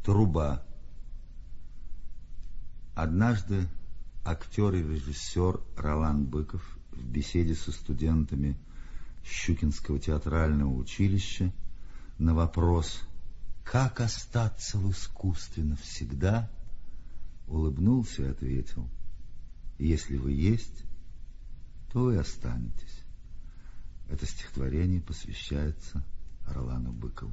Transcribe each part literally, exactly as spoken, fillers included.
Труба. Однажды актер и режиссер Ролан Быков в беседе со студентами Щукинского театрального училища на вопрос «Как остаться в искусстве навсегда?» улыбнулся и ответил: «Если вы есть, то вы останетесь». Это стихотворение посвящается Ролану Быкову.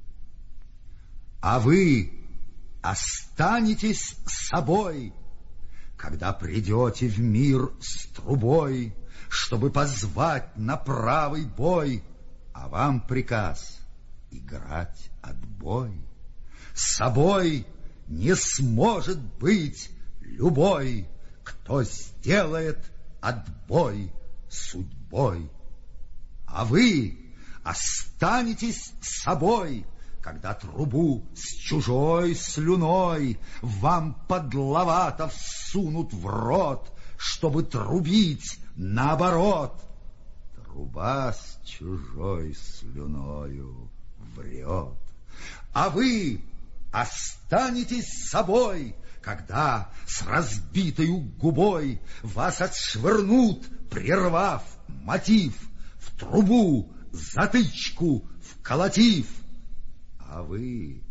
А вы останетесь собой, когда придете в мир с трубой, чтобы позвать на правый бой, а вам приказ играть отбой. С собой не сможет быть любой, кто сделает отбой судьбой. А вы останетесь собой, когда трубу с чужой слюной вам подловато всунут в рот, чтобы трубить наоборот. Труба с чужой слюною врет. А вы останетесь собой, когда с разбитою губой вас отшвырнут, прервав мотив, в трубу затычку вколотив. А вы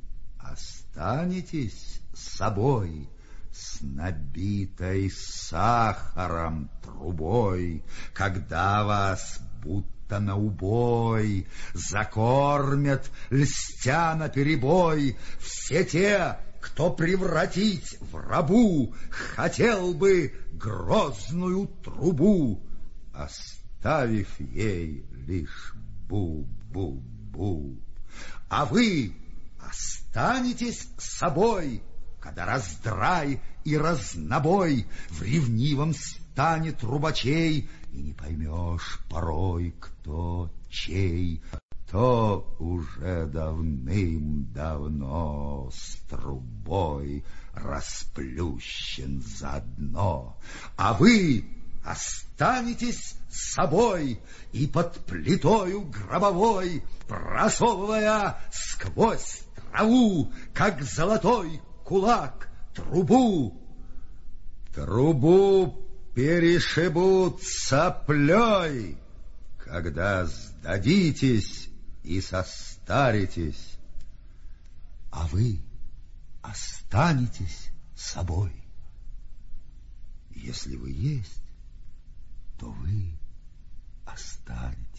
останетесь собой с набитой сахаром трубой, когда вас будто на убой закормят, льстя наперебой, все те, кто превратить в рабу хотел бы грозную трубу, оставив ей лишь бу-бу-бу. А вы останетесь собой, когда раздрай и разнобой в ревнивом стане трубачей, и не поймешь порой, кто чей, кто уже давным-давно с трубой расплющен заодно. А вы останетесь собой, и под плитою гробовой, просовывая сквозь траву, как золотой кулак, трубу. Трубу перешибут соплей, когда сдадитесь и состаритесь. А вы останетесь собой. Если вы есть, то вы останетесь.